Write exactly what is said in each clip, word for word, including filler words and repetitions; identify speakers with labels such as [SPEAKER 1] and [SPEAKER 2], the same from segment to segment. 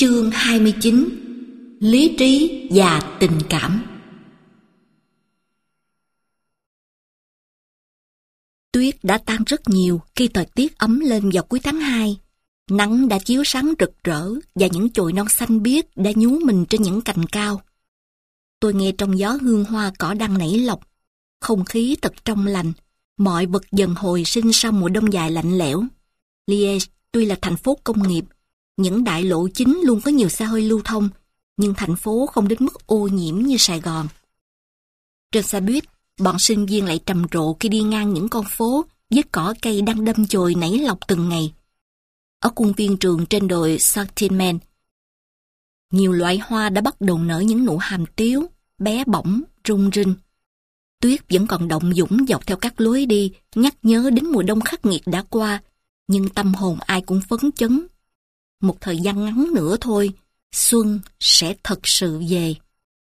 [SPEAKER 1] Chương hai mươi chín. Lý trí và tình cảm. Tuyết đã tan rất nhiều khi thời tiết ấm lên vào cuối tháng hai. Nắng đã chiếu sáng rực rỡ và những chồi non xanh biếc đã nhú mình trên những cành cao. Tôi nghe trong gió hương hoa cỏ đang nảy lộc. Không khí thật trong lành, mọi vật dần hồi sinh sau mùa đông dài lạnh lẽo. Liège tuy là thành phố công nghiệp, những đại lộ chính luôn có nhiều xe hơi lưu thông, nhưng thành phố không đến mức ô nhiễm như Sài Gòn. Trên xe buýt, bọn sinh viên lại trầm trồ khi đi ngang những con phố với cỏ cây đang đâm chồi nảy lộc từng ngày. Ở khuôn viên trường trên đồi Sartine, nhiều loại hoa đã bắt đầu nở những nụ hàm tiếu, bé bỏng, rung rinh. Tuyết vẫn còn động dũng dọc theo các lối đi, nhắc nhớ đến mùa đông khắc nghiệt đã qua, nhưng tâm hồn ai cũng phấn chấn. Một thời gian ngắn nữa thôi, xuân sẽ thật sự về.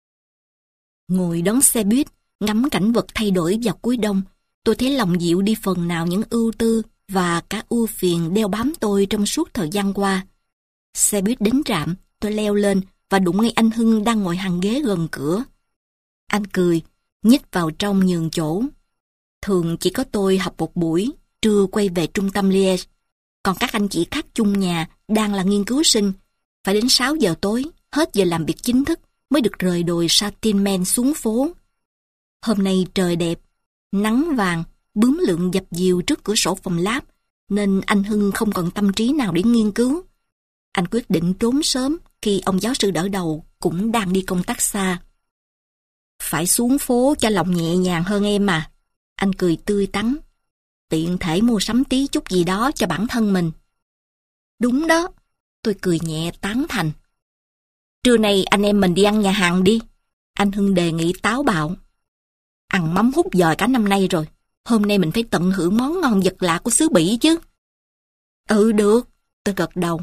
[SPEAKER 1] Ngồi đón xe buýt, ngắm cảnh vật thay đổi vào cuối đông, tôi thấy lòng dịu đi phần nào những ưu tư và cả ưu phiền đeo bám tôi trong suốt thời gian qua. Xe buýt đến trạm, tôi leo lên và đụng ngay anh Hưng đang ngồi hàng ghế gần cửa. Anh cười, nhích vào trong nhường chỗ. Thường chỉ có tôi học một buổi, trưa quay về trung tâm Liège. Còn các anh chị khác chung nhà đang là nghiên cứu sinh, phải đến sáu giờ tối, hết giờ làm việc chính thức, mới được rời đồi Sartine xuống phố. Hôm nay trời đẹp, nắng vàng, bướm lượn dập dìu trước cửa sổ phòng lab, nên anh Hưng không còn tâm trí nào để nghiên cứu. Anh quyết định trốn sớm khi ông giáo sư đỡ đầu cũng đang đi công tác xa. Phải xuống phố cho lòng nhẹ nhàng hơn em mà. Anh cười tươi tắn. Tiện thể mua sắm tí chút gì đó cho bản thân mình. Đúng đó, tôi cười nhẹ tán thành. Trưa nay anh em mình đi ăn nhà hàng đi. Anh Hưng đề nghị táo bạo. Ăn mắm hút giời cả năm nay rồi. Hôm nay mình phải tận hưởng món ngon vật lạ của xứ Bỉ chứ. Ừ được, tôi gật đầu.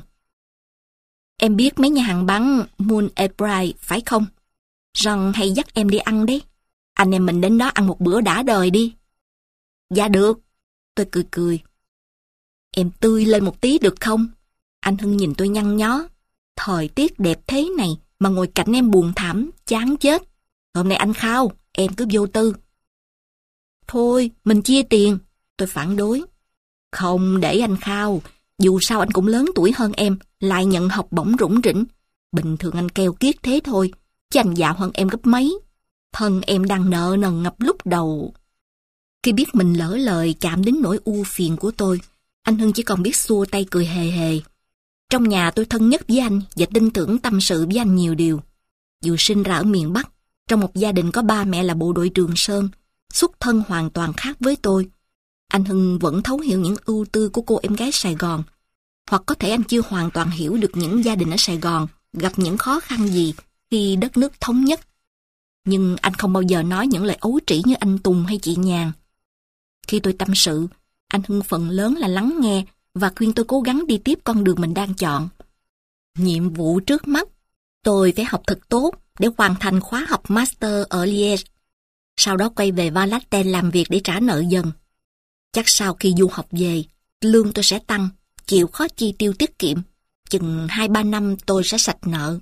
[SPEAKER 1] Em biết mấy nhà hàng bán Moon et Brie phải không? Jean hay dắt em đi ăn đấy. Anh em mình đến đó ăn một bữa đã đời đi. Dạ được. Tôi cười cười. Em tươi lên một tí được không? Anh Hưng nhìn tôi nhăn nhó. Thời tiết đẹp thế này mà ngồi cạnh em buồn thảm, chán chết. Hôm nay anh khao, em cứ vô tư. Thôi, mình chia tiền. Tôi phản đối. Không, để anh khao. Dù sao anh cũng lớn tuổi hơn em, lại nhận học bổng rủng rỉnh. Bình thường anh keo kiết thế thôi, chứ anh giàu hơn em gấp mấy. Thân em đang nợ nần ngập lúc đầu. Khi biết mình lỡ lời chạm đến nỗi u phiền của tôi, anh Hưng chỉ còn biết xua tay cười hề hề. Trong nhà tôi thân nhất với anh và tin tưởng tâm sự với anh nhiều điều. Dù sinh ra ở miền Bắc, trong một gia đình có ba mẹ là bộ đội Trường Sơn, xuất thân hoàn toàn khác với tôi, anh Hưng vẫn thấu hiểu những ưu tư của cô em gái Sài Gòn. Hoặc có thể anh chưa hoàn toàn hiểu được những gia đình ở Sài Gòn gặp những khó khăn gì khi đất nước thống nhất. Nhưng anh không bao giờ nói những lời ấu trĩ như anh Tùng hay chị Nhàn. Khi tôi tâm sự, anh Hưng phần lớn là lắng nghe và khuyên tôi cố gắng đi tiếp con đường mình đang chọn. Nhiệm vụ trước mắt, tôi phải học thật tốt để hoàn thành khóa học master ở Liège. Sau đó quay về Valette làm việc để trả nợ dần. Chắc sau khi du học về, lương tôi sẽ tăng, chịu khó chi tiêu tiết kiệm. Chừng hai ba năm tôi sẽ sạch nợ.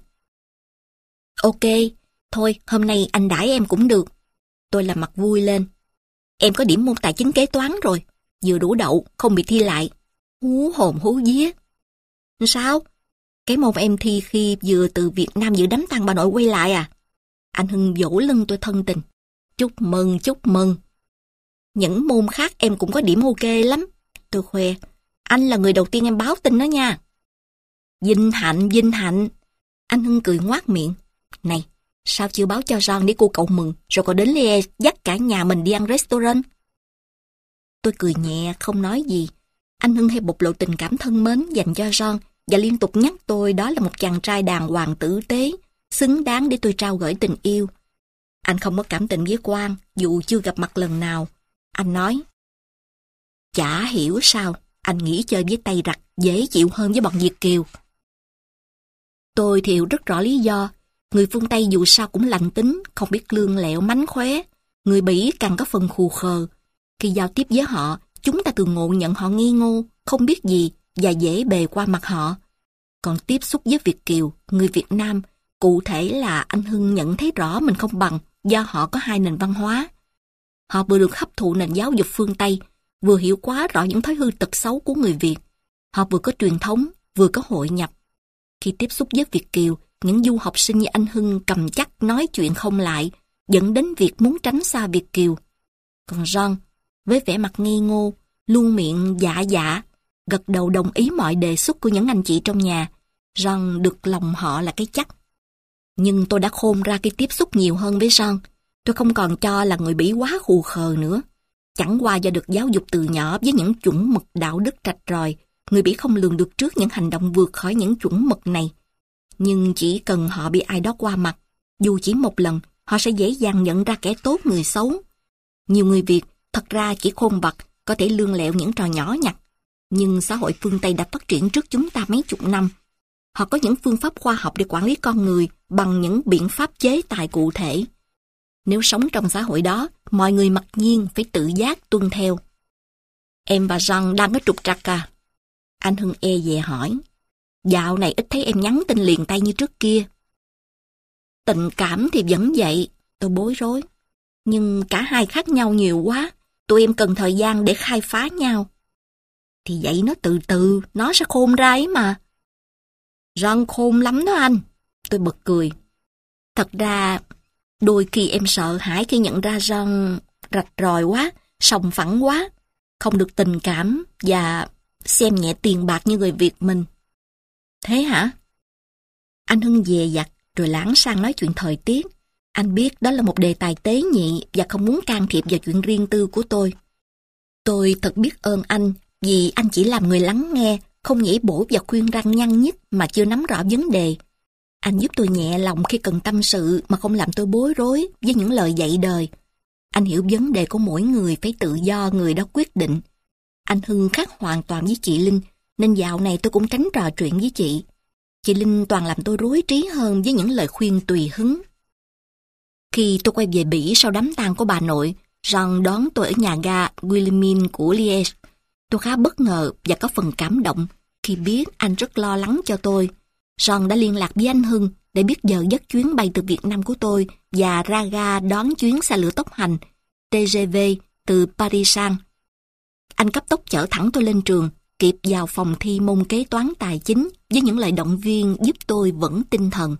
[SPEAKER 1] Ok, thôi hôm nay anh đãi em cũng được. Tôi làm mặt vui lên. Em có điểm môn tài chính kế toán rồi, vừa đủ đậu, không bị thi lại. Hú hồn hú vía. Sao? Cái môn em thi khi vừa từ Việt Nam dự đám tang bà nội quay lại à? Anh Hưng vỗ lưng tôi thân tình. Chúc mừng, chúc mừng. Những môn khác em cũng có điểm ok lắm. Tôi khoe. Anh là người đầu tiên em báo tin đó nha. Vinh hạnh, vinh hạnh. Anh Hưng cười ngoác miệng. Này, sao chưa báo cho Jean để cô cậu mừng, rồi còn đến Liège dắt cả nhà mình đi ăn restaurant? Tôi cười nhẹ, không nói gì. Anh Hưng hay bộc lộ tình cảm thân mến dành cho Jean và liên tục nhắc tôi đó là một chàng trai đàng hoàng tử tế, xứng đáng để tôi trao gửi tình yêu. Anh không có cảm tình với Quang, dù chưa gặp mặt lần nào. Anh nói, chả hiểu sao, anh nghĩ chơi với tay rặt dễ chịu hơn với bọn Việt kiều. Tôi thì hiểu rất rõ lý do. Người phương Tây dù sao cũng lành tính, không biết lương lẹo mánh khóe. Người Bỉ càng có phần khù khờ. Khi giao tiếp với họ, chúng ta thường ngộ nhận họ nghi ngô, không biết gì và dễ bề qua mặt họ. Còn tiếp xúc với Việt kiều, người Việt Nam, cụ thể là anh Hưng nhận thấy rõ mình không bằng do họ có hai nền văn hóa. Họ vừa được hấp thụ nền giáo dục phương Tây, vừa hiểu quá rõ những thói hư tật xấu của người Việt. Họ vừa có truyền thống, vừa có hội nhập. Khi tiếp xúc với Việt kiều, những du học sinh như anh Hưng cầm chắc nói chuyện không lại, dẫn đến việc muốn tránh xa Việt kiều. Còn John, với vẻ mặt ngây ngô, luôn miệng dạ dạ, gật đầu đồng ý mọi đề xuất của những anh chị trong nhà, John được lòng họ là cái chắc. Nhưng tôi đã khôn ra khi tiếp xúc nhiều hơn với John. Tôi không còn cho là người Bỉ quá khù khờ nữa. Chẳng qua do được giáo dục từ nhỏ với những chuẩn mực đạo đức rạch ròi, người Bỉ không lường được trước những hành động vượt khỏi những chuẩn mực này. Nhưng chỉ cần họ bị ai đó qua mặt, dù chỉ một lần, họ sẽ dễ dàng nhận ra kẻ tốt người xấu. Nhiều người Việt thật ra chỉ khôn vặt, có thể lương lẹo những trò nhỏ nhặt. Nhưng xã hội phương Tây đã phát triển trước chúng ta mấy chục năm. Họ có những phương pháp khoa học để quản lý con người bằng những biện pháp chế tài cụ thể. Nếu sống trong xã hội đó, mọi người mặc nhiên phải tự giác tuân theo. Em và John đang có trục trặc à? Anh Hưng e dè hỏi. Dạo này ít thấy em nhắn tin liền tay như trước kia. Tình cảm thì vẫn vậy, tôi bối rối. Nhưng cả hai khác nhau nhiều quá, tụi em cần thời gian để khai phá nhau. Thì vậy nó từ từ, nó sẽ khôn ra ấy mà. John khôn lắm đó anh. Tôi bật cười. Thật ra, đôi khi em sợ hãi khi nhận ra John rạch ròi quá, sòng phẳng quá, không được tình cảm và xem nhẹ tiền bạc như người Việt mình. Thế hả? Anh Hưng dè dặt rồi lảng sang nói chuyện thời tiết. Anh biết đó là một đề tài tế nhị và không muốn can thiệp vào chuyện riêng tư của tôi. Tôi thật biết ơn anh vì anh chỉ làm người lắng nghe, không nhảy bổ và khuyên răn nhăn nhít mà chưa nắm rõ vấn đề. Anh giúp tôi nhẹ lòng khi cần tâm sự mà không làm tôi bối rối với những lời dạy đời. Anh hiểu vấn đề của mỗi người phải tự do người đó quyết định. Anh Hưng khác hoàn toàn với chị Linh, nên dạo này tôi cũng tránh trò chuyện với chị. Chị Linh toàn làm tôi rối trí hơn với những lời khuyên tùy hứng. Khi tôi quay về Bỉ sau đám tang của bà nội, John đón tôi ở nhà ga Wilhelmine của Liège. Tôi khá bất ngờ và có phần cảm động khi biết anh rất lo lắng cho tôi. John đã liên lạc với anh Hưng để biết giờ giấc chuyến bay từ Việt Nam của tôi và ra ga đón chuyến xe lửa tốc hành tê giê vê từ Paris sang. Anh cấp tốc chở thẳng tôi lên trường, kịp vào phòng thi môn kế toán tài chính với những lời động viên giúp tôi vững tinh thần.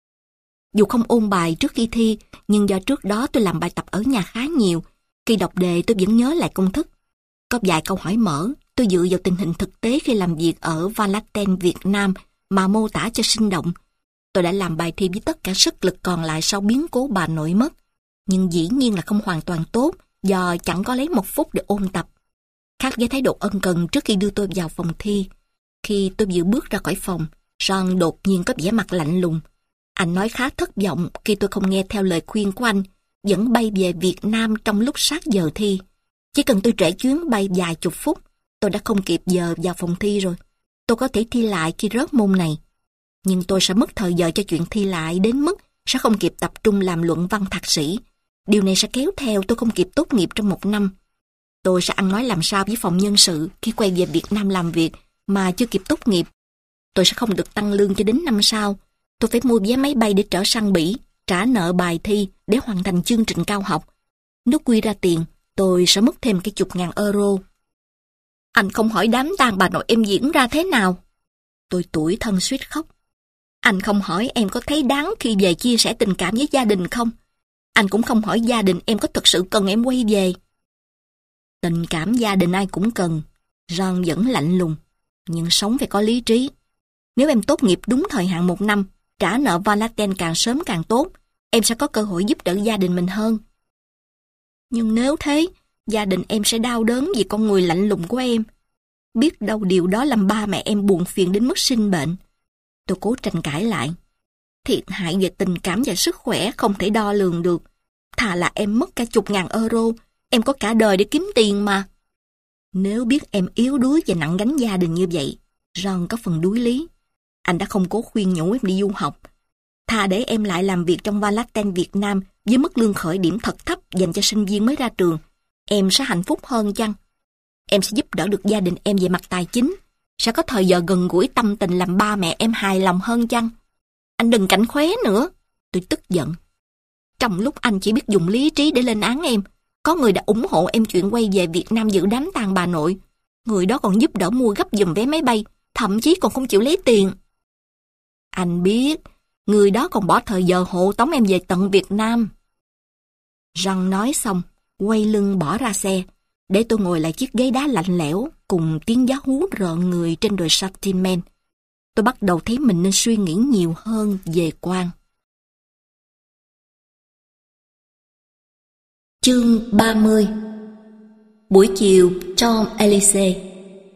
[SPEAKER 1] Dù không ôn bài trước khi thi, nhưng do trước đó tôi làm bài tập ở nhà khá nhiều, khi đọc đề tôi vẫn nhớ lại công thức. Có vài câu hỏi mở, tôi dựa vào tình hình thực tế khi làm việc ở Valaten, Việt Nam mà mô tả cho sinh động. Tôi đã làm bài thi với tất cả sức lực còn lại sau biến cố bà nội mất, nhưng dĩ nhiên là không hoàn toàn tốt do chẳng có lấy một phút để ôn tập. Khác với thái độ ân cần trước khi đưa tôi vào phòng thi, khi tôi vừa bước ra khỏi phòng, John đột nhiên có vẻ mặt lạnh lùng. Anh nói khá thất vọng khi tôi không nghe theo lời khuyên của anh, vẫn bay về Việt Nam trong lúc sát giờ thi. Chỉ cần tôi trễ chuyến bay vài chục phút, tôi đã không kịp giờ vào phòng thi rồi. Tôi có thể thi lại khi rớt môn này. Nhưng tôi sẽ mất thời giờ cho chuyện thi lại đến mức sẽ không kịp tập trung làm luận văn thạc sĩ. Điều này sẽ kéo theo tôi không kịp tốt nghiệp trong một năm. Tôi sẽ ăn nói làm sao với phòng nhân sự khi quay về Việt Nam làm việc mà chưa kịp tốt nghiệp. Tôi sẽ không được tăng lương cho đến năm sau. Tôi phải mua vé máy bay để trở sang Bỉ, trả nợ bài thi để hoàn thành chương trình cao học. Nếu quy ra tiền, tôi sẽ mất thêm cái chục ngàn euro. Anh không hỏi đám tang bà nội em diễn ra thế nào? Tôi tủi thân suýt khóc. Anh không hỏi em có thấy đáng khi về chia sẻ tình cảm với gia đình không? Anh cũng không hỏi gia đình em có thực sự cần em quay về. Tình cảm gia đình ai cũng cần. John vẫn lạnh lùng. Nhưng sống phải có lý trí. Nếu em tốt nghiệp đúng thời hạn một năm, trả nợ Valaten càng sớm càng tốt, em sẽ có cơ hội giúp đỡ gia đình mình hơn. Nhưng nếu thế, gia đình em sẽ đau đớn vì con người lạnh lùng của em. Biết đâu điều đó làm ba mẹ em buồn phiền đến mức sinh bệnh. Tôi cố tranh cãi lại. Thiệt hại về tình cảm và sức khỏe không thể đo lường được. Thà là em mất cả chục ngàn euro, em có cả đời để kiếm tiền mà. Nếu biết em yếu đuối và nặng gánh gia đình như vậy, John có phần đuối lý. Anh đã không cố khuyên nhủ em đi du học. Thà để em lại làm việc trong Valaten Việt Nam với mức lương khởi điểm thật thấp dành cho sinh viên mới ra trường. Em sẽ hạnh phúc hơn chăng? Em sẽ giúp đỡ được gia đình em về mặt tài chính. Sẽ có thời giờ gần gũi tâm tình làm ba mẹ em hài lòng hơn chăng? Anh đừng cạnh khóe nữa. Tôi tức giận. Trong lúc anh chỉ biết dùng lý trí để lên án em, có người đã ủng hộ em chuyện quay về Việt Nam dự đám tang bà nội. Người đó còn giúp đỡ mua gấp giùm vé máy bay, thậm chí còn không chịu lấy tiền. Anh biết, người đó còn bỏ thời giờ hộ tống em về tận Việt Nam. Răng nói xong, quay lưng bỏ ra xe, để tôi ngồi lại chiếc ghế đá lạnh lẽo cùng tiếng gió hú rợn người trên đồi Sartine. Tôi bắt đầu thấy mình nên suy nghĩ nhiều hơn về Quang. Chương ba mươi. Buổi chiều Champs-Élysées.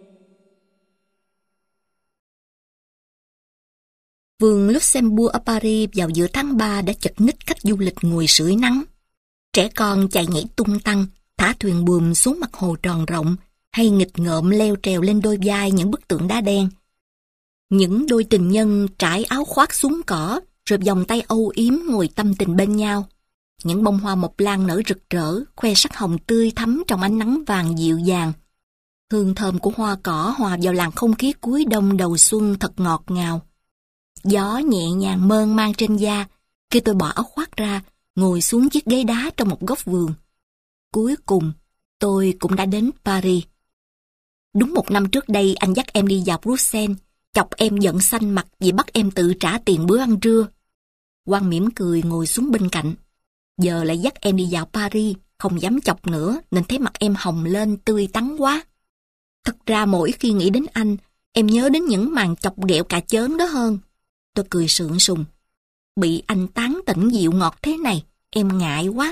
[SPEAKER 1] Vườn Luxembourg ở Paris vào giữa tháng ba đã chật ních khách du lịch ngồi sưởi nắng. Trẻ con chạy nhảy tung tăng, thả thuyền buồm xuống mặt hồ tròn rộng, hay nghịch ngợm leo trèo lên đôi vai những bức tượng đá đen. Những đôi tình nhân trải áo khoác xuống cỏ, rồi vòng tay âu yếm ngồi tâm tình bên nhau. Những bông hoa mộc lan nở rực rỡ, khoe sắc hồng tươi thắm trong ánh nắng vàng dịu dàng. Hương thơm của hoa cỏ hòa vào làn không khí cuối đông đầu xuân thật ngọt ngào. Gió nhẹ nhàng mơn man trên da, khi tôi bỏ áo khoác ra, ngồi xuống chiếc ghế đá trong một góc vườn. Cuối cùng, tôi cũng đã đến Paris. Đúng một năm trước đây, anh dắt em đi vào Bruxelles, chọc em giận xanh mặt vì bắt em tự trả tiền bữa ăn trưa. Quang mỉm cười ngồi xuống bên cạnh. Giờ lại dắt em đi vào Paris, không dám chọc nữa nên thấy mặt em hồng lên tươi tắn quá. Thật ra mỗi khi nghĩ đến anh, em nhớ đến những màn chọc ghẹo cà chớn đó hơn. Tôi cười sượng sùng. Bị anh tán tỉnh dịu ngọt thế này, em ngại quá.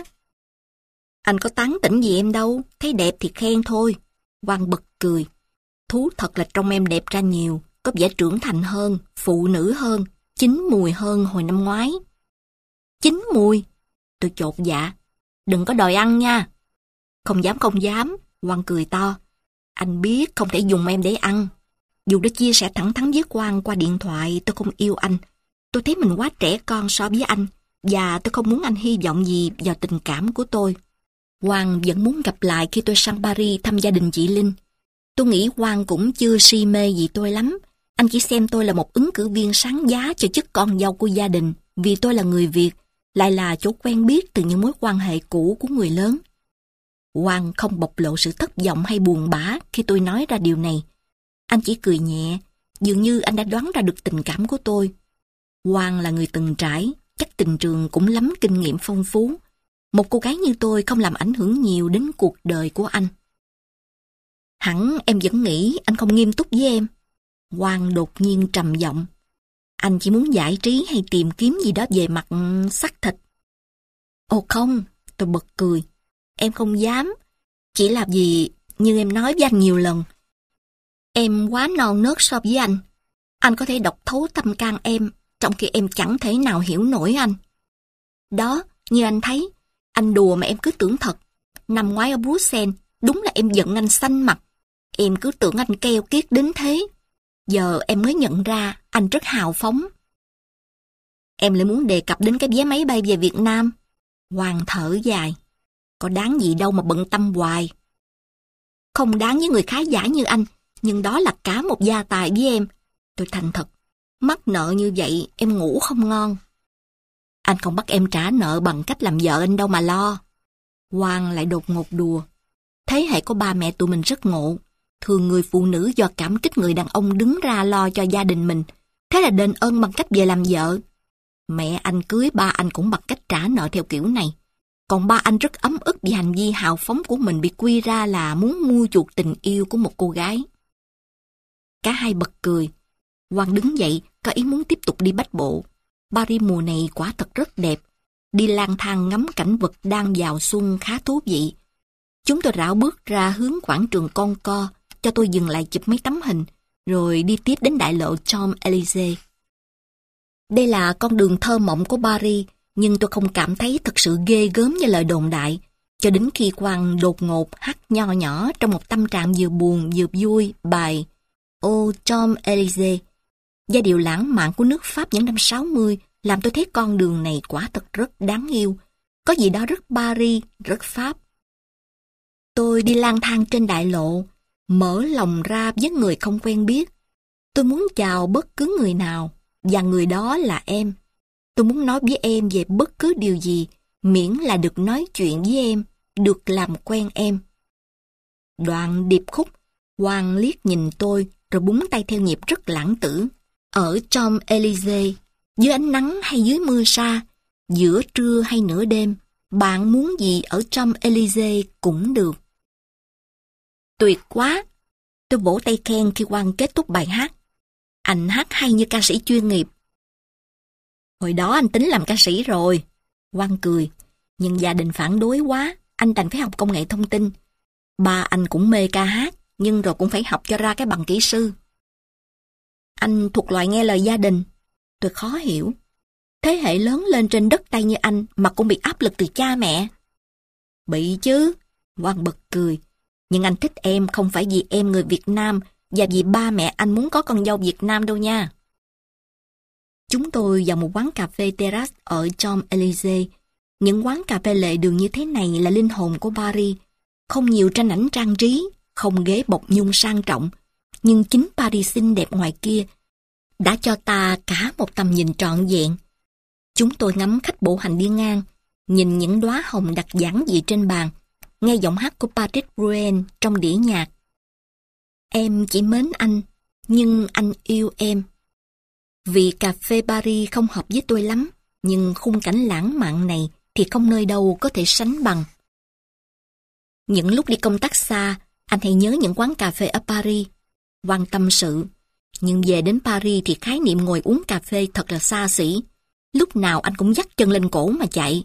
[SPEAKER 1] Anh có tán tỉnh gì em đâu, thấy đẹp thì khen thôi. Quang bật cười. Thú thật là trông em đẹp ra nhiều, có vẻ trưởng thành hơn, phụ nữ hơn, chín mùi hơn hồi năm ngoái. Chín mùi? Tôi chột dạ. Đừng có đòi ăn nha. Không dám không dám, Quang cười to. Anh biết không thể dùng em để ăn. Dù đã chia sẻ thẳng thắn với Quang qua điện thoại tôi không yêu anh. Tôi thấy mình quá trẻ con so với anh, và tôi không muốn anh hy vọng gì vào tình cảm của tôi. Quang vẫn muốn gặp lại khi tôi sang Paris thăm gia đình chị Linh. Tôi nghĩ Quang cũng chưa si mê gì tôi lắm. Anh chỉ xem tôi là một ứng cử viên sáng giá cho chức con dâu của gia đình, vì tôi là người Việt, lại là chỗ quen biết từ những mối quan hệ cũ của người lớn. Quang không bộc lộ sự thất vọng hay buồn bã khi tôi nói ra điều này. Anh chỉ cười nhẹ, dường như anh đã đoán ra được tình cảm của tôi. Quang là người từng trải, chắc tình trường cũng lắm kinh nghiệm phong phú. Một cô gái như tôi không làm ảnh hưởng nhiều đến cuộc đời của anh. Hẳn em vẫn nghĩ anh không nghiêm túc với em. Quang đột nhiên trầm giọng. Anh chỉ muốn giải trí hay tìm kiếm gì đó về mặt xác thịt. Ồ không, tôi bật cười. Em không dám. Chỉ là vì, như em nói với anh nhiều lần, em quá non nớt so với anh. Anh có thể đọc thấu tâm can em, trong khi em chẳng thể nào hiểu nổi anh. Đó, như anh thấy, anh đùa mà em cứ tưởng thật. Năm ngoái ở Bruxelles, đúng là em giận anh xanh mặt. Em cứ tưởng anh keo kiết đến thế. Giờ em mới nhận ra anh rất hào phóng. Em lại muốn đề cập đến cái vé máy bay về Việt Nam. Quang thở dài. Có đáng gì đâu mà bận tâm hoài. Không đáng với người khá giả như anh, nhưng đó là cả một gia tài với em. Tôi thành thật, mắc nợ như vậy em ngủ không ngon. Anh không bắt em trả nợ bằng cách làm vợ anh đâu mà lo. Quang lại đột ngột đùa. Thế hệ của ba mẹ tụi mình rất ngộ. Thường người phụ nữ do cảm kích người đàn ông đứng ra lo cho gia đình mình. Thế là đền ơn bằng cách về làm vợ. Mẹ anh cưới ba anh cũng bằng cách trả nợ theo kiểu này. Còn ba anh rất ấm ức vì hành vi hào phóng của mình bị quy ra là muốn mua chuộc tình yêu của một cô gái. Cả hai bật cười. Quang đứng dậy, có ý muốn tiếp tục đi bách bộ. Paris mùa này quả thật rất đẹp. Đi lang thang ngắm cảnh vật đang vào xuân khá thú vị. Chúng tôi rảo bước ra hướng quảng trường Concorde, cho tôi dừng lại chụp mấy tấm hình, rồi đi tiếp đến đại lộ Champs-Élysées. Đây là con đường thơ mộng của Paris, nhưng tôi không cảm thấy thật sự ghê gớm như lời đồn đại, cho đến khi Quang đột ngột hát nho nhỏ trong một tâm trạng vừa buồn vừa vui bài Ô Champs-Élysées. Giai điệu lãng mạn của nước Pháp những năm sáu mươi làm tôi thấy con đường này quả thật rất đáng yêu. Có gì đó rất Paris, rất Pháp. Tôi đi lang thang trên đại lộ, mở lòng ra với người không quen biết, Tôi muốn chào bất cứ người nào, và người đó là em. Tôi muốn nói với em về bất cứ điều gì, miễn là được nói chuyện với em, được làm quen em. Đoạn điệp khúc, Hoàng liếc nhìn tôi, rồi búng tay theo nhịp rất lãng tử. Ở Champs-Élysées, dưới ánh nắng hay dưới mưa sa, giữa trưa hay nửa đêm, bạn muốn gì ở Champs-Élysées cũng được. Tuyệt quá! Tôi vỗ tay khen khi Quang kết thúc bài hát. Anh hát hay như ca sĩ chuyên nghiệp. Hồi đó anh tính làm ca sĩ rồi. Quang cười. Nhưng gia đình phản đối quá, anh đành phải học công nghệ thông tin. Ba anh cũng mê ca hát, nhưng rồi cũng phải học cho ra cái bằng kỹ sư. Anh thuộc loại nghe lời gia đình. Tôi khó hiểu. Thế hệ lớn lên trên đất Tây như anh mà cũng bị áp lực từ cha mẹ. Bị chứ. Quang bật cười. Nhưng anh thích em không phải vì em người Việt Nam và vì ba mẹ anh muốn có con dâu Việt Nam đâu nha. Chúng tôi vào một quán cà phê terrace ở Champs-Élysées. Những quán cà phê lề đường như thế này là linh hồn của Paris. Không nhiều tranh ảnh trang trí, không ghế bọc nhung sang trọng, nhưng chính Paris xinh đẹp ngoài kia đã cho ta cả một tầm nhìn trọn vẹn. Chúng tôi ngắm khách bộ hành đi ngang, nhìn những đóa hồng đặt giản dị trên bàn, nghe giọng hát của Patrick Bruel trong đĩa nhạc. Em chỉ mến anh, nhưng anh yêu em. Vì cà phê Paris không hợp với tôi lắm, nhưng khung cảnh lãng mạn này thì không nơi đâu có thể sánh bằng. Những lúc đi công tác xa, anh hay nhớ những quán cà phê ở Paris, Quang tâm sự. Nhưng về đến Paris thì khái niệm ngồi uống cà phê thật là xa xỉ. Lúc nào anh cũng dắt chân lên cổ mà chạy.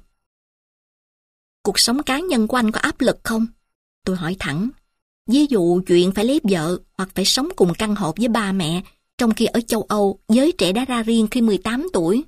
[SPEAKER 1] Cuộc sống cá nhân của anh có áp lực không? Tôi hỏi thẳng. Ví dụ chuyện phải lấy vợ hoặc phải sống cùng căn hộ với ba mẹ, trong khi ở châu Âu giới trẻ đã ra riêng khi mười tám tuổi.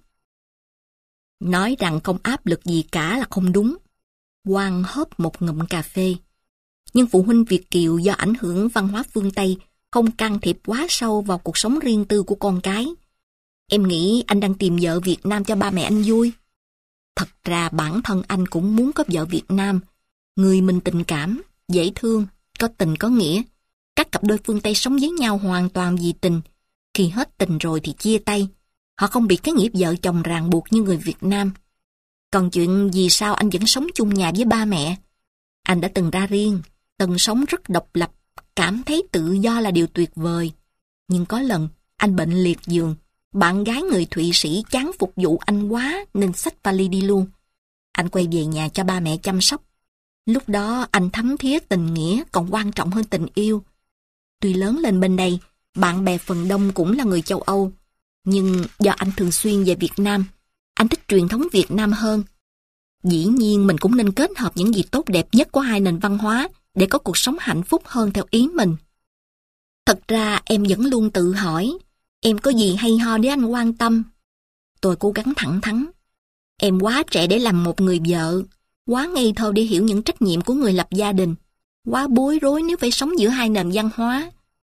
[SPEAKER 1] Nói rằng không áp lực gì cả là không đúng. Quang hớp một ngụm cà phê. Nhưng phụ huynh Việt kiều do ảnh hưởng văn hóa phương Tây không can thiệp quá sâu vào cuộc sống riêng tư của con cái. Em nghĩ anh đang tìm vợ Việt Nam cho ba mẹ anh vui. Thật ra bản thân anh cũng muốn có vợ Việt Nam. Người mình tình cảm, dễ thương, có tình có nghĩa. Các cặp đôi phương Tây sống với nhau hoàn toàn vì tình. Khi hết tình rồi thì chia tay. Họ không bị cái nghĩa vợ chồng ràng buộc như người Việt Nam. Còn chuyện vì sao anh vẫn sống chung nhà với ba mẹ? Anh đã từng ra riêng, từng sống rất độc lập, cảm thấy tự do là điều tuyệt vời. Nhưng có lần, anh bệnh liệt giường. Bạn gái người Thụy Sĩ chán phục vụ anh quá nên xách vali đi luôn. Anh quay về nhà cho ba mẹ chăm sóc. Lúc đó anh thấm thía tình nghĩa còn quan trọng hơn tình yêu. Tuy lớn lên bên đây, bạn bè phần đông cũng là người châu Âu. Nhưng do anh thường xuyên về Việt Nam, anh thích truyền thống Việt Nam hơn. Dĩ nhiên mình cũng nên kết hợp những gì tốt đẹp nhất của hai nền văn hóa để có cuộc sống hạnh phúc hơn theo ý mình. Thật ra em vẫn luôn tự hỏi, em có gì hay ho để anh quan tâm? Tôi cố gắng thẳng thắn. Em quá trẻ để làm một người vợ, quá ngây thơ để hiểu những trách nhiệm của người lập gia đình, quá bối rối nếu phải sống giữa hai nền văn hóa.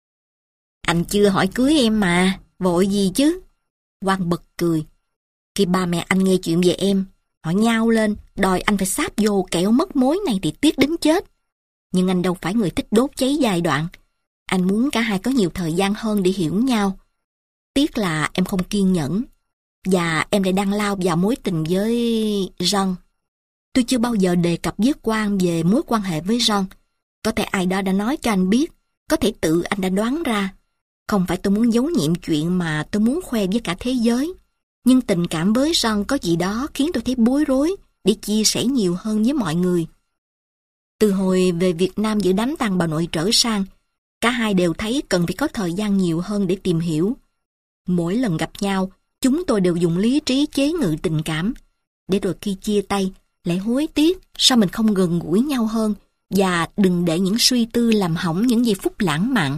[SPEAKER 1] Anh chưa hỏi cưới em mà, vội gì chứ? Quang bật cười. Khi ba mẹ anh nghe chuyện về em, họ nhao lên, đòi anh phải sáp vô kẻo mất mối này thì tiếc đến chết. Nhưng anh đâu phải người thích đốt cháy giai đoạn. Anh muốn cả hai có nhiều thời gian hơn để hiểu nhau. Tiếc là em không kiên nhẫn. Và em lại đang lao vào mối tình với John. Tôi chưa bao giờ đề cập với Quang về mối quan hệ với John. Có thể ai đó đã nói cho anh biết. Có thể tự anh đã đoán ra. Không phải tôi muốn giấu nhiệm chuyện mà tôi muốn khoe với cả thế giới. Nhưng tình cảm với John có gì đó khiến tôi thấy bối rối để chia sẻ nhiều hơn với mọi người. Từ hồi về Việt Nam giữa đám tang bà nội trở sang, cả hai đều thấy cần phải có thời gian nhiều hơn để tìm hiểu. Mỗi lần gặp nhau, chúng tôi đều dùng lý trí chế ngự tình cảm, để rồi khi chia tay, lại hối tiếc sao mình không gần gũi nhau hơn và đừng để những suy tư làm hỏng những giây phút lãng mạn.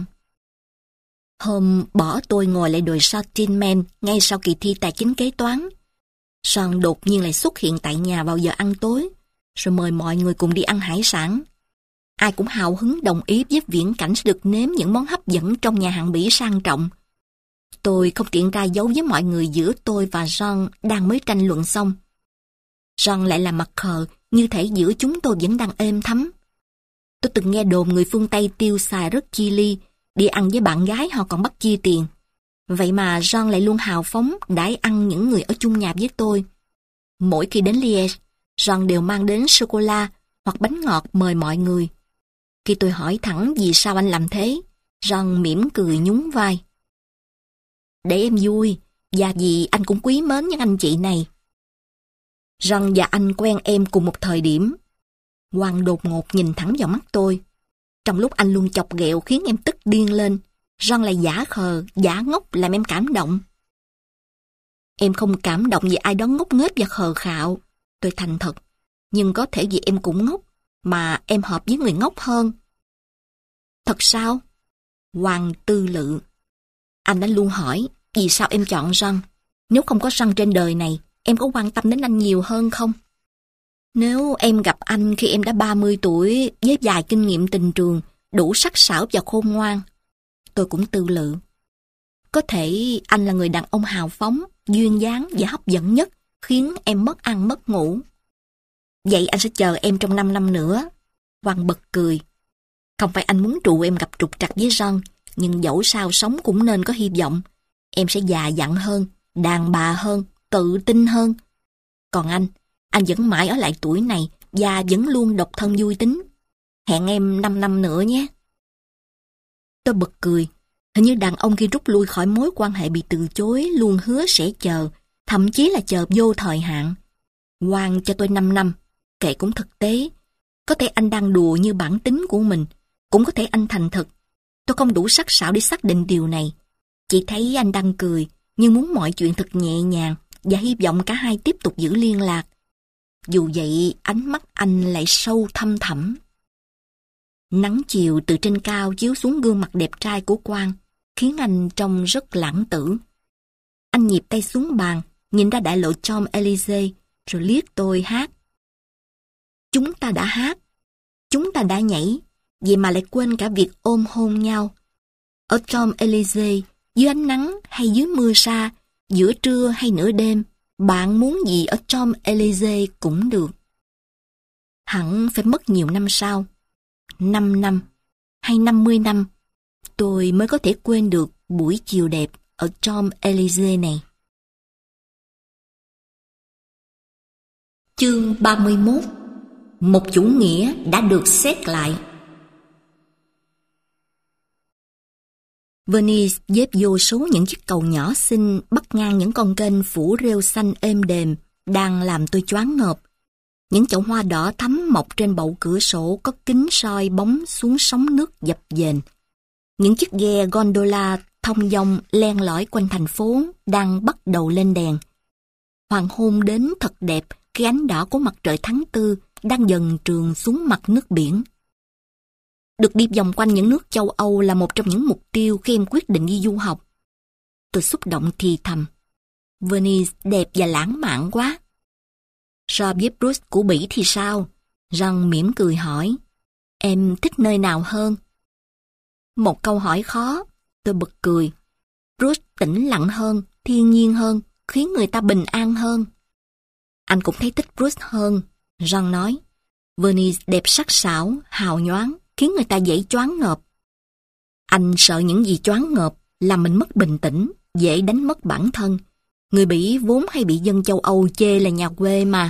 [SPEAKER 1] Hôm bỏ tôi ngồi lại đồi Sorting Man ngay sau kỳ thi tài chính kế toán. Son đột nhiên lại xuất hiện tại nhà vào giờ ăn tối, rồi mời mọi người cùng đi ăn hải sản. Ai cũng hào hứng đồng ý với viễn cảnh sẽ được nếm những món hấp dẫn trong nhà hàng Bỉ sang trọng. Tôi không tiện ra giấu với mọi người giữa tôi và John đang mới tranh luận xong. John lại làm mặt khờ, như thể giữa chúng tôi vẫn đang êm thấm. Tôi từng nghe đồn người phương Tây tiêu xài rất chi ly, đi ăn với bạn gái họ còn bắt chia tiền. Vậy mà John lại luôn hào phóng đãi ăn những người ở chung nhà với tôi. Mỗi khi đến Liège, John đều mang đến sô-cô-la hoặc bánh ngọt mời mọi người. Khi tôi hỏi thẳng vì sao anh làm thế, John mỉm cười nhún vai. Để em vui, và vì anh cũng quý mến những anh chị này. John và anh quen em cùng một thời điểm. Hoàng đột ngột nhìn thẳng vào mắt tôi. Trong lúc anh luôn chọc ghẹo khiến em tức điên lên, John lại giả khờ, giả ngốc làm em cảm động. Em không cảm động vì ai đó ngốc nghếch và khờ khạo. Tôi thành thật, nhưng có thể vì em cũng ngốc, mà em hợp với người ngốc hơn. Thật sao? Hoàng tư lự. Anh đã luôn hỏi, vì sao em chọn John? Nếu không có John trên đời này, em có quan tâm đến anh nhiều hơn không? Nếu em gặp anh khi em đã ba mươi tuổi với vài kinh nghiệm tình trường, đủ sắc sảo và khôn ngoan. Tôi cũng tư lự. Có thể anh là người đàn ông hào phóng, duyên dáng và hấp dẫn nhất, khiến em mất ăn mất ngủ. Vậy anh sẽ chờ em trong năm năm nữa. Hoàng bật cười. Không phải anh muốn trụ em gặp trục trặc với John, nhưng dẫu sao sống cũng nên có hy vọng. Em sẽ già dặn hơn, đàn bà hơn, tự tin hơn. Còn anh, anh vẫn mãi ở lại tuổi này và vẫn luôn độc thân vui tính. Hẹn em năm năm nữa nhé. Tôi bật cười. Hình như đàn ông khi rút lui khỏi mối quan hệ bị từ chối luôn hứa sẽ chờ, thậm chí là chờ vô thời hạn. Hoàng cho tôi năm năm, kệ cũng thực tế. Có thể anh đang đùa như bản tính của mình, cũng có thể anh thành thật. Tôi không đủ sắc sảo để xác định điều này. Chỉ thấy anh đang cười, nhưng muốn mọi chuyện thật nhẹ nhàng và hy vọng cả hai tiếp tục giữ liên lạc. Dù vậy, ánh mắt anh lại sâu thăm thẳm. Nắng chiều từ trên cao chiếu xuống gương mặt đẹp trai của Quang, khiến anh trông rất lãng tử. Anh nhịp tay xuống bàn, nhìn ra đại lộ Champs-Élysées, rồi liếc tôi hát. Chúng ta đã hát, chúng ta đã nhảy, vậy mà lại quên cả việc ôm hôn nhau. Ở Champs-Élysées, dưới ánh nắng hay dưới mưa sa, giữa trưa hay nửa đêm, bạn muốn gì ở Champs-Élysées cũng được. Hẳn phải mất nhiều năm sau, năm năm hay năm mươi năm, tôi mới có thể quên được buổi chiều đẹp ở Champs-Élysées này. Chương ba mươi mốt. Một chủ nghĩa đã được xét lại. Venice với vô số những chiếc cầu nhỏ xinh bắc ngang những con kênh phủ rêu xanh êm đềm đang làm tôi choáng ngợp. Những chậu hoa đỏ thắm mọc trên bậu cửa sổ có kính soi bóng xuống sóng nước dập dềnh. Những chiếc ghe gondola thông dong len lỏi quanh thành phố đang bắt đầu lên đèn. Hoàng hôn đến thật đẹp khi ánh đỏ của mặt trời tháng tư đang dần trườn xuống mặt nước biển. Được đi vòng quanh những nước châu Âu là một trong những mục tiêu khi em quyết định đi du học. Tôi xúc động thì thầm. Venice đẹp và lãng mạn quá. So với Bruges của Bỉ thì sao? Jean mỉm cười hỏi. Em thích nơi nào hơn? Một câu hỏi khó. Tôi bật cười. Bruges tĩnh lặng hơn, thiên nhiên hơn, khiến người ta bình an hơn. Anh cũng thấy thích Bruges hơn. Jean nói. Venice đẹp sắc sảo, hào nhoáng, khiến người ta dễ choáng ngợp. Anh sợ những gì choáng ngợp, làm mình mất bình tĩnh, dễ đánh mất bản thân. Người Bỉ vốn hay bị dân châu Âu chê là nhà quê mà.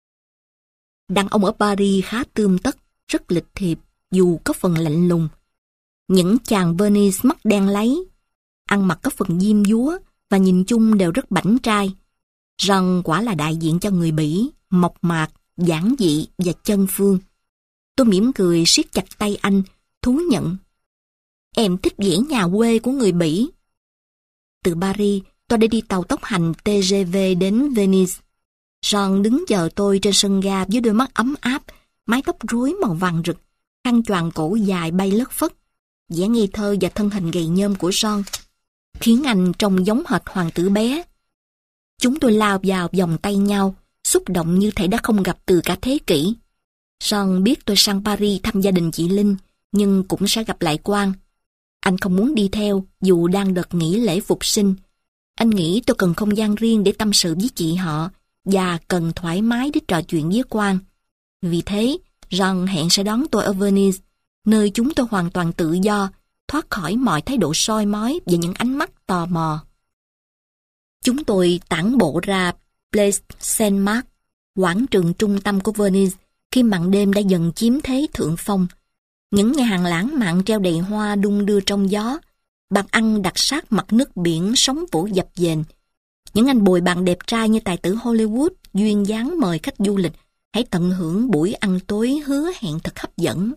[SPEAKER 1] Đàn ông ở Paris khá tươm tất, rất lịch thiệp, dù có phần lạnh lùng. Những chàng Venice mắt đen láy, ăn mặc có phần diêm dúa và nhìn chung đều rất bảnh trai. Jean quả là đại diện cho người Bỉ, mộc mạc, giản dị và chân phương. Tôi mỉm cười siết chặt tay anh, thú nhận. Em thích vẻ nhà quê của người Bỉ. Từ Paris, tôi đã đi tàu tốc hành tê giê vê đến Venice. Jean đứng chờ tôi trên sân ga với đôi mắt ấm áp, mái tóc rối màu vàng rực, khăn choàng cổ dài bay lất phất. Vẻ ngây thơ và thân hình gầy nhôm của Jean khiến anh trông giống hệt hoàng tử bé. Chúng tôi lao vào vòng tay nhau, xúc động như thể đã không gặp từ cả thế kỷ. Jean biết tôi sang Paris thăm gia đình chị Linh, nhưng cũng sẽ gặp lại Quang. Anh không muốn đi theo dù đang đợt nghỉ lễ phục sinh. Anh nghĩ tôi cần không gian riêng để tâm sự với chị họ và cần thoải mái để trò chuyện với Quang. Vì thế, Jean hẹn sẽ đón tôi ở Venice, nơi chúng tôi hoàn toàn tự do, thoát khỏi mọi thái độ soi mói và những ánh mắt tò mò. Chúng tôi tản bộ ra Place Saint-Marc, quảng trường trung tâm của Venice, khi màn đêm đã dần chiếm thế thượng phong. Những nhà hàng lãng mạn treo đầy hoa đung đưa trong gió, bàn ăn đặt sát mặt nước biển sóng vỗ dập dềnh. Những anh bồi bàn đẹp trai như tài tử Hollywood duyên dáng mời khách du lịch hãy tận hưởng buổi ăn tối hứa hẹn thật hấp dẫn.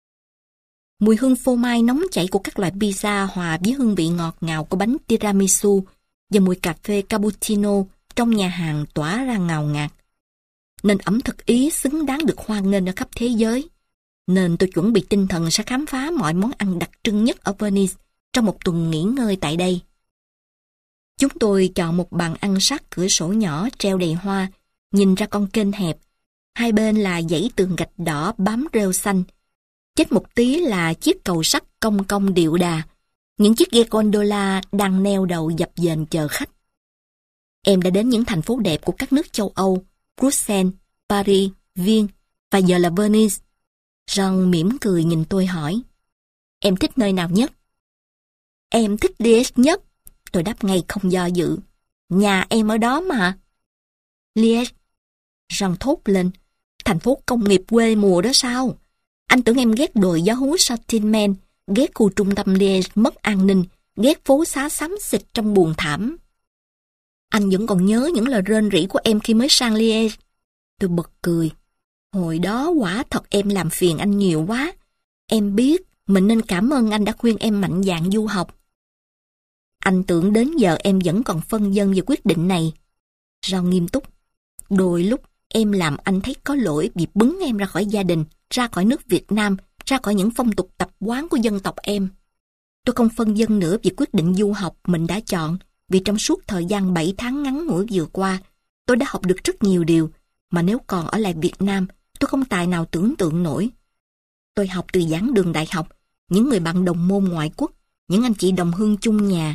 [SPEAKER 1] Mùi hương phô mai nóng chảy của các loại pizza hòa với hương vị ngọt ngào của bánh tiramisu và mùi cà phê cappuccino trong nhà hàng tỏa ra ngào ngạt. Nên ẩm thực Ý xứng đáng được hoan nghênh ở khắp thế giới. Nên tôi chuẩn bị tinh thần sẽ khám phá mọi món ăn đặc trưng nhất ở Venice trong một tuần nghỉ ngơi tại đây. Chúng tôi chọn một bàn ăn sát cửa sổ nhỏ treo đầy hoa, nhìn ra con kênh hẹp. Hai bên là dãy tường gạch đỏ bám rêu xanh. Chết một tí là chiếc cầu sắt cong cong điệu đà. Những chiếc ghe gondola đang neo đậu dập dềnh chờ khách. Em đã đến những thành phố đẹp của các nước châu Âu, Bruxelles, Paris, Viên và giờ là Venice. Jean mỉm cười nhìn tôi hỏi, em thích nơi nào nhất? Em thích Liège nhất. Tôi đáp ngay không do dự. Nhà em ở đó mà. Liège? Jean thốt lên, thành phố công nghiệp quê mùa đó sao? Anh tưởng em ghét đồi gió hú Sortiment, ghét khu trung tâm Liège mất an ninh, ghét phố xá xám xịt trong buồng thảm. Anh vẫn còn nhớ những lời rên rỉ của em khi mới sang Liège. Tôi bật cười. Hồi đó quả thật em làm phiền anh nhiều quá. Em biết mình nên cảm ơn anh đã khuyên em mạnh dạn du học. Anh tưởng đến giờ em vẫn còn phân vân về quyết định này. Jean nghiêm túc. Đôi lúc em làm anh thấy có lỗi vì bứng em ra khỏi gia đình, ra khỏi nước Việt Nam, ra khỏi những phong tục tập quán của dân tộc em. Tôi không phân vân nữa vì quyết định du học mình đã chọn, vì trong suốt thời gian bảy tháng ngắn ngủi vừa qua, tôi đã học được rất nhiều điều, mà nếu còn ở lại Việt Nam, tôi không tài nào tưởng tượng nổi. Tôi học từ giảng đường đại học, những người bạn đồng môn ngoại quốc, những anh chị đồng hương chung nhà,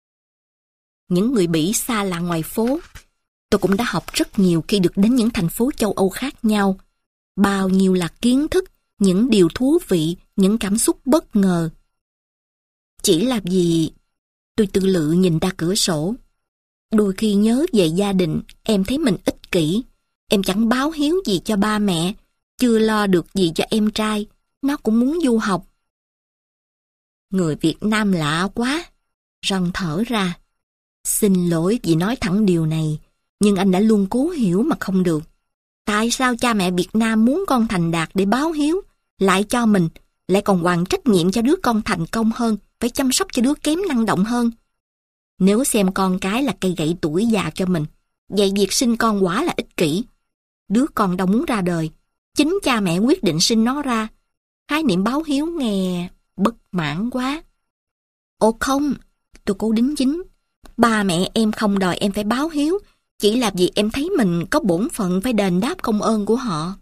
[SPEAKER 1] những người Bỉ xa lạ ngoài phố. Tôi cũng đã học rất nhiều khi được đến những thành phố châu Âu khác nhau. Bao nhiêu là kiến thức, những điều thú vị, những cảm xúc bất ngờ. Chỉ là vì tôi tự lự nhìn ra cửa sổ. Đôi khi nhớ về gia đình, em thấy mình ích kỷ. Em chẳng báo hiếu gì cho ba mẹ, chưa lo được gì cho em trai, nó cũng muốn du học. Người Việt Nam lạ quá. Jean thở ra. Xin lỗi vì nói thẳng điều này, nhưng anh đã luôn cố hiểu mà không được. Tại sao cha mẹ Việt Nam muốn con thành đạt để báo hiếu, lại cho mình, lại còn hoàn trách nhiệm cho đứa con thành công hơn, phải chăm sóc cho đứa kém năng động hơn? Nếu xem con cái là cây gậy tuổi già cho mình, vậy việc sinh con quả là ích kỷ. Đứa con đâu muốn ra đời, chính cha mẹ quyết định sinh nó ra. Khái niệm báo hiếu nghe bất mãn quá. Ồ không, tôi cố đính chính. Ba mẹ em không đòi em phải báo hiếu, chỉ là vì em thấy mình có bổn phận phải đền đáp công ơn của họ.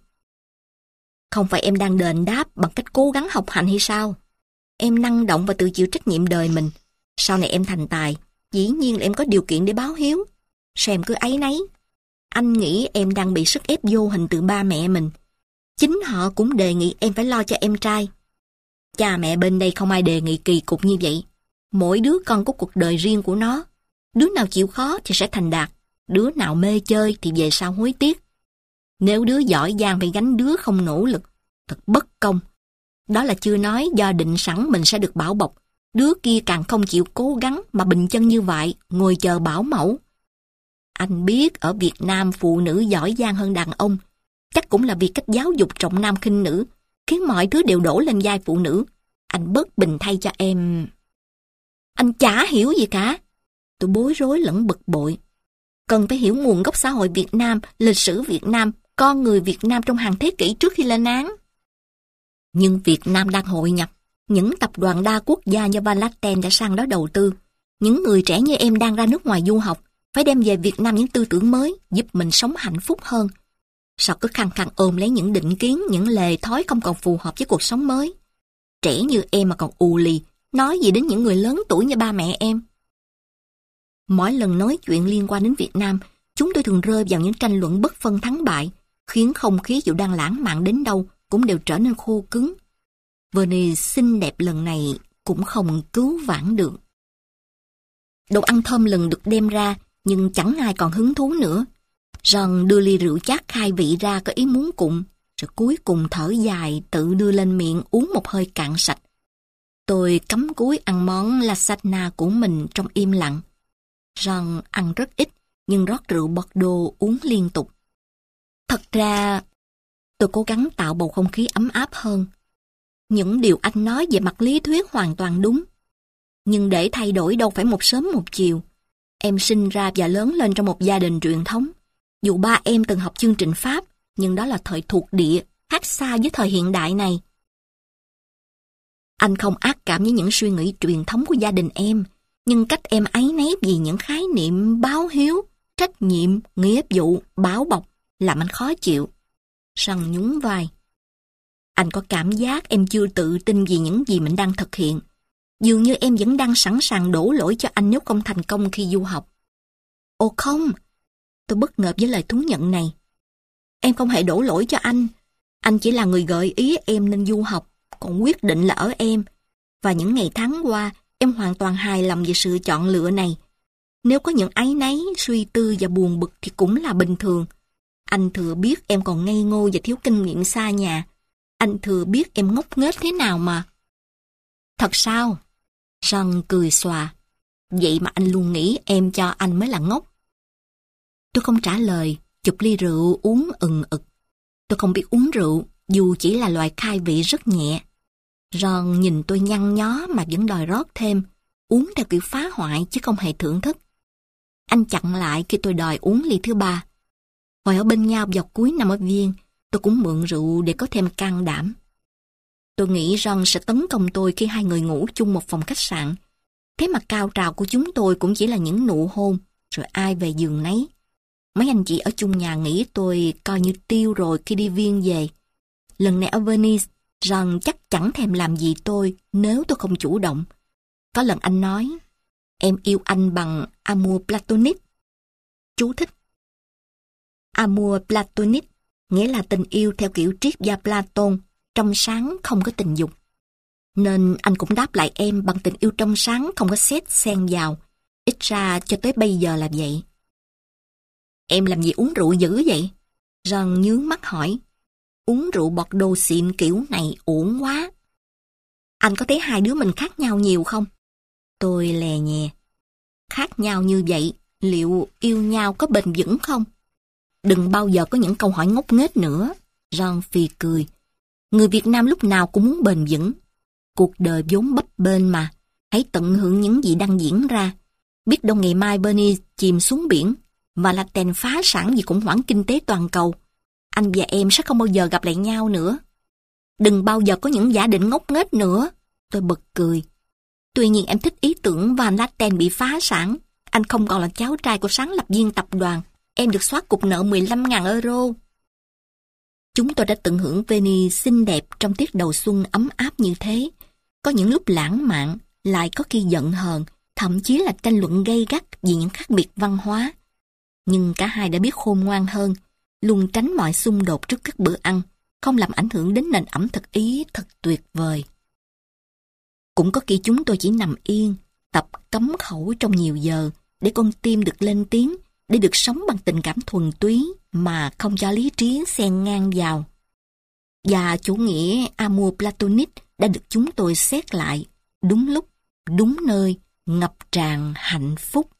[SPEAKER 1] Không phải em đang đền đáp bằng cách cố gắng học hành hay sao? Em năng động và tự chịu trách nhiệm đời mình. Sau này em thành tài, dĩ nhiên là em có điều kiện để báo hiếu. Sao em cứ áy náy? Anh nghĩ em đang bị sức ép vô hình từ ba mẹ mình. Chính họ cũng đề nghị em phải lo cho em trai. Cha mẹ bên đây không ai đề nghị kỳ cục như vậy. Mỗi đứa con có cuộc đời riêng của nó. Đứa nào chịu khó thì sẽ thành đạt. Đứa nào mê chơi thì về sau hối tiếc. Nếu đứa giỏi giang phải gánh đứa không nỗ lực, thật bất công. Đó là chưa nói do định sẵn mình sẽ được bảo bọc. Đứa kia càng không chịu cố gắng mà bình chân như vậy, ngồi chờ bảo mẫu. Anh biết ở Việt Nam phụ nữ giỏi giang hơn đàn ông. Chắc cũng là vì cách giáo dục trọng nam khinh nữ, khiến mọi thứ đều đổ lên vai phụ nữ. Anh bất bình thay cho em. Anh chả hiểu gì cả. Tôi bối rối lẫn bực bội. Cần phải hiểu nguồn gốc xã hội Việt Nam, lịch sử Việt Nam, con người Việt Nam trong hàng thế kỷ trước khi lên án. Nhưng Việt Nam đang hội nhập. Những tập đoàn đa quốc gia như Van Latten đã sang đó đầu tư. Những người trẻ như em đang ra nước ngoài du học, phải đem về Việt Nam những tư tưởng mới, giúp mình sống hạnh phúc hơn. Sao cứ khăng khăng ôm lấy những định kiến, những lề thói không còn phù hợp với cuộc sống mới? Trẻ như em mà còn ù lì, nói gì đến những người lớn tuổi như ba mẹ em? Mỗi lần nói chuyện liên quan đến Việt Nam, chúng tôi thường rơi vào những tranh luận bất phân thắng bại, khiến không khí dù đang lãng mạn đến đâu cũng đều trở nên khô cứng. Venice xinh đẹp lần này cũng không cứu vãn được. Đồ ăn thơm lừng được đem ra, nhưng chẳng ai còn hứng thú nữa. Ron đưa ly rượu chát khai vị ra có ý muốn cụng, rồi cuối cùng thở dài tự đưa lên miệng uống một hơi cạn sạch. Tôi cắm cúi ăn món lasagna của mình trong im lặng. Ron ăn rất ít, nhưng rót rượu Bordeaux uống liên tục. Thật ra, tôi cố gắng tạo bầu không khí ấm áp hơn. Những điều anh nói về mặt lý thuyết hoàn toàn đúng. Nhưng để thay đổi đâu phải một sớm một chiều. Em sinh ra và lớn lên trong một gia đình truyền thống. Dù ba em từng học chương trình Pháp, nhưng đó là thời thuộc địa, khác xa với thời hiện đại này. Anh không ác cảm với những suy nghĩ truyền thống của gia đình em, nhưng cách em áy náy vì những khái niệm báo hiếu, trách nhiệm, nghĩa vụ, bảo bọc làm anh khó chịu. Ron nhún vai. Anh có cảm giác em chưa tự tin vì những gì mình đang thực hiện. Dường như em vẫn đang sẵn sàng đổ lỗi cho anh nếu không thành công khi du học. Ồ không! Tôi bất ngờ với lời thú nhận này. Em không hề đổ lỗi cho anh. Anh chỉ là người gợi ý em nên du học, còn quyết định là ở em. Và những ngày tháng qua, em hoàn toàn hài lòng về sự chọn lựa này. Nếu có những áy náy, suy tư và buồn bực thì cũng là bình thường. Anh thừa biết em còn ngây ngô và thiếu kinh nghiệm xa nhà. Anh thừa biết em ngốc nghếch thế nào mà. Thật sao? Ron cười xòa. Vậy mà anh luôn nghĩ em cho anh mới là ngốc. Tôi không trả lời, chụp ly rượu uống ừng ực. Tôi không biết uống rượu, dù chỉ là loại khai vị rất nhẹ. Ron nhìn tôi nhăn nhó mà vẫn đòi rót thêm, uống theo kiểu phá hoại chứ không hề thưởng thức. Anh chặn lại khi tôi đòi uống ly thứ ba. Hồi ở bên nhau vào cuối năm ở Viên, tôi cũng mượn rượu để có thêm can đảm. Tôi nghĩ Ron sẽ tấn công tôi khi hai người ngủ chung một phòng khách sạn. Thế mà cao trào của chúng tôi cũng chỉ là những nụ hôn, rồi ai về giường nấy. Mấy anh chị ở chung nhà nghĩ tôi coi như tiêu rồi khi đi Viên về. Lần này ở Venice, Ron chắc chẳng thèm làm gì tôi nếu tôi không chủ động. Có lần anh nói, em yêu anh bằng amour platonic. Chú thích. Amour platonic nghĩa là tình yêu theo kiểu triết gia Platon, trong sáng không có tình dục. Nên anh cũng đáp lại em bằng tình yêu trong sáng không có xét xen vào. Ít ra cho tới bây giờ là vậy. Em làm gì uống rượu dữ vậy? Ron nhướng mắt hỏi. Uống rượu Bordeaux xịn kiểu này ổn quá. Anh có thấy hai đứa mình khác nhau nhiều không? Tôi lè nhẹ. Khác nhau như vậy, liệu yêu nhau có bền vững không? Đừng bao giờ có những câu hỏi ngốc nghếch nữa. Ron phì cười. Người Việt Nam lúc nào cũng muốn bền vững. Cuộc đời vốn bấp bênh mà. Hãy tận hưởng những gì đang diễn ra. Biết đâu ngày mai Bernie chìm xuống biển và Latin phá sản vì khủng hoảng kinh tế toàn cầu. Anh và em sẽ không bao giờ gặp lại nhau nữa. Đừng bao giờ có những giả định ngốc nghếch nữa. Tôi bật cười. Tuy nhiên em thích ý tưởng Van Laten bị phá sản. Anh không còn là cháu trai của sáng lập viên tập đoàn. Em được soát cục nợ mười lăm nghìn euro. Chúng tôi đã tận hưởng Venice xinh đẹp trong tiết đầu xuân ấm áp như thế. Có những lúc lãng mạn, lại có khi giận hờn, thậm chí là tranh luận gay gắt vì những khác biệt văn hóa. Nhưng cả hai đã biết khôn ngoan hơn, luôn tránh mọi xung đột trước các bữa ăn, không làm ảnh hưởng đến nền ẩm thực Ý thật tuyệt vời. Cũng có khi chúng tôi chỉ nằm yên, tập cấm khẩu trong nhiều giờ, để con tim được lên tiếng, để được sống bằng tình cảm thuần túy mà không cho lý trí xen ngang vào. Và chủ nghĩa amour platonic đã được chúng tôi xét lại, đúng lúc, đúng nơi, ngập tràn hạnh phúc.